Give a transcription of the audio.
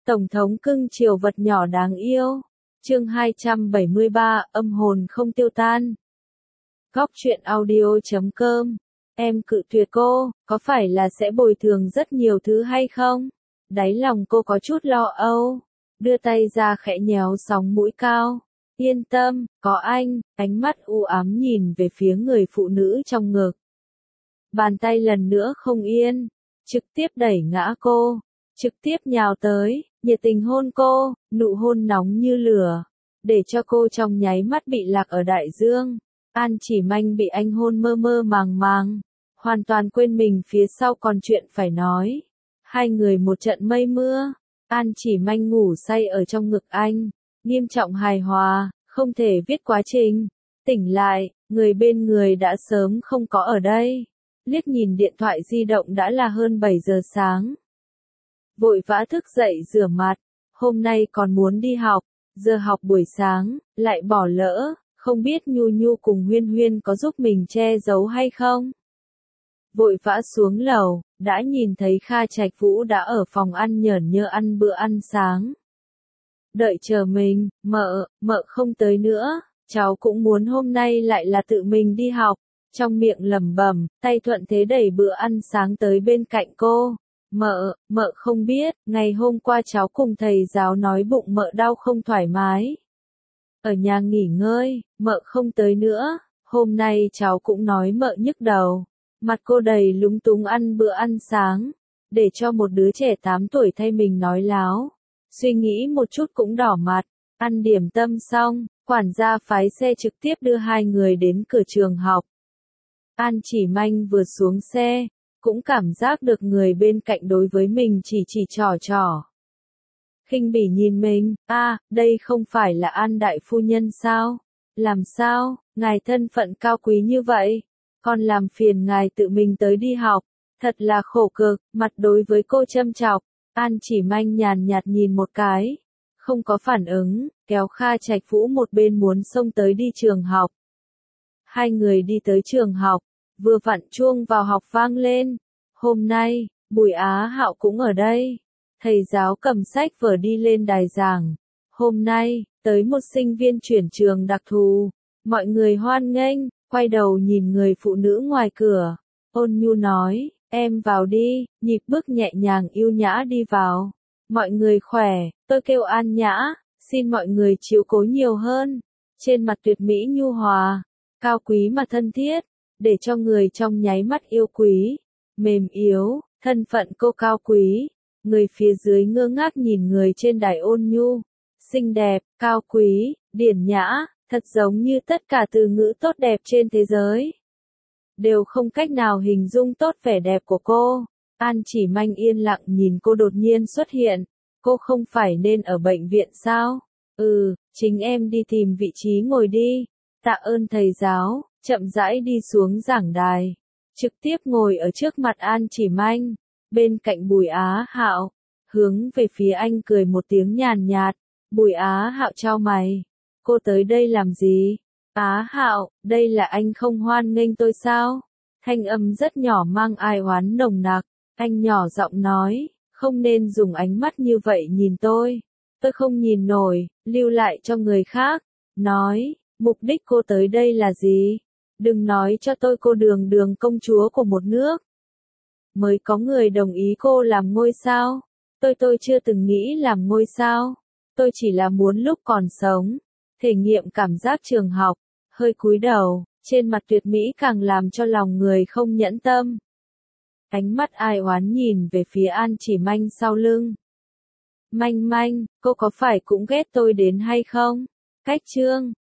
Tổng thống cưng chiều vật nhỏ đáng yêu. Chương 273, âm hồn không tiêu tan. Góc truyện audio.com. Em cự tuyệt cô, có phải là sẽ bồi thường rất nhiều thứ hay không? Đáy lòng cô có chút lo âu, đưa tay ra khẽ nhéo sóng mũi cao. Yên tâm, có anh, ánh mắt u ám nhìn về phía người phụ nữ trong ngực. Bàn tay lần nữa không yên, trực tiếp đẩy ngã cô, trực tiếp nhào tới, nhiệt tình hôn cô, nụ hôn nóng như lửa, để cho cô trong nháy mắt bị lạc ở đại dương. An Chỉ Manh bị anh hôn mơ mơ màng màng, hoàn toàn quên mình phía sau còn chuyện phải nói. Hai người một trận mây mưa, An Chỉ Manh ngủ say ở trong ngực anh, nghiêm trọng hài hòa, không thể viết quá trình. Tỉnh lại, người bên người đã sớm không có ở đây. Liếc nhìn điện thoại di động đã là hơn 7 giờ sáng. Vội vã thức dậy rửa mặt, hôm nay còn muốn đi học, giờ học buổi sáng, lại bỏ lỡ, không biết Nhu Nhu cùng Huyên Huyên có giúp mình che giấu hay không. Vội vã xuống lầu, đã nhìn thấy Kha Trạch Vũ đã ở phòng ăn nhởn nhơ ăn bữa ăn sáng. Đợi chờ mình, mợ không tới nữa, cháu cũng muốn hôm nay lại là tự mình đi học. Trong miệng lẩm bẩm, tay thuận thế đẩy bữa ăn sáng tới bên cạnh cô. Mợ không biết, ngày hôm qua cháu cùng thầy giáo nói bụng mợ đau không thoải mái. Ở nhà nghỉ ngơi, mợ không tới nữa, hôm nay cháu cũng nói mợ nhức đầu. Mặt cô đầy lúng túng ăn bữa ăn sáng, để cho một đứa trẻ 8 tuổi thay mình nói láo. Suy nghĩ một chút cũng đỏ mặt, ăn điểm tâm xong, quản gia phái xe trực tiếp đưa hai người đến cửa trường học. An Chỉ Manh vừa xuống xe, cũng cảm giác được người bên cạnh đối với mình chỉ trỏ. Khinh bỉ nhìn mình, đây không phải là An đại phu nhân sao? Làm sao, ngài thân phận cao quý như vậy? Còn làm phiền ngài tự mình tới đi học, thật là khổ cực, mặt đối với cô châm chọc. An Chỉ Manh nhàn nhạt nhìn một cái, không có phản ứng, kéo Kha Trạch Vũ một bên muốn xông tới đi trường học. Hai người đi tới trường học, vừa vặn chuông vào học vang lên. Hôm nay, Bùi Á Hạo cũng ở đây. Thầy giáo cầm sách vở đi lên đài giảng. Hôm nay, tới một sinh viên chuyển trường đặc thù. Mọi người hoan nghênh, quay đầu nhìn người phụ nữ ngoài cửa. Ôn nhu nói, em vào đi, nhịp bước nhẹ nhàng yêu nhã đi vào. Mọi người khỏe, tôi kêu An Nhã, xin mọi người chiếu cố nhiều hơn. Trên mặt tuyệt mỹ nhu hòa, cao quý mà thân thiết, để cho người trong nháy mắt yêu quý, mềm yếu, thân phận cô cao quý. Người phía dưới ngơ ngác nhìn người trên đài ôn nhu, xinh đẹp, cao quý, điển nhã, thật giống như tất cả từ ngữ tốt đẹp trên thế giới. Đều không cách nào hình dung tốt vẻ đẹp của cô. An Chỉ Manh yên lặng nhìn cô đột nhiên xuất hiện. Cô không phải nên ở bệnh viện sao? Chính em đi tìm vị trí ngồi đi. Tạ ơn thầy giáo, chậm rãi đi xuống giảng đài. Trực tiếp ngồi ở trước mặt An Chỉ Manh, bên cạnh Bùi Á Hạo, hướng về phía anh cười một tiếng nhàn nhạt. Bùi Á Hạo chau mày. Cô tới đây làm gì? Á Hạo, đây là anh không hoan nghênh tôi sao? Thanh âm rất nhỏ mang ai oán nồng nặc. Anh nhỏ giọng nói, không nên dùng ánh mắt như vậy nhìn tôi. Tôi không nhìn nổi, lưu lại cho người khác. Nói, mục đích cô tới đây là gì? Đừng nói cho tôi cô Đường công chúa của một nước. Mới có người đồng ý cô làm ngôi sao? Tôi chưa từng nghĩ làm ngôi sao. Tôi chỉ là muốn lúc còn sống, thể nghiệm cảm giác trường học. Hơi cúi đầu, trên mặt tuyệt mỹ càng làm cho lòng người không nhẫn tâm. Ánh mắt ai oán nhìn về phía An Chỉ Manh sau lưng. Manh, cô có phải cũng ghét tôi đến hay không? Cách chương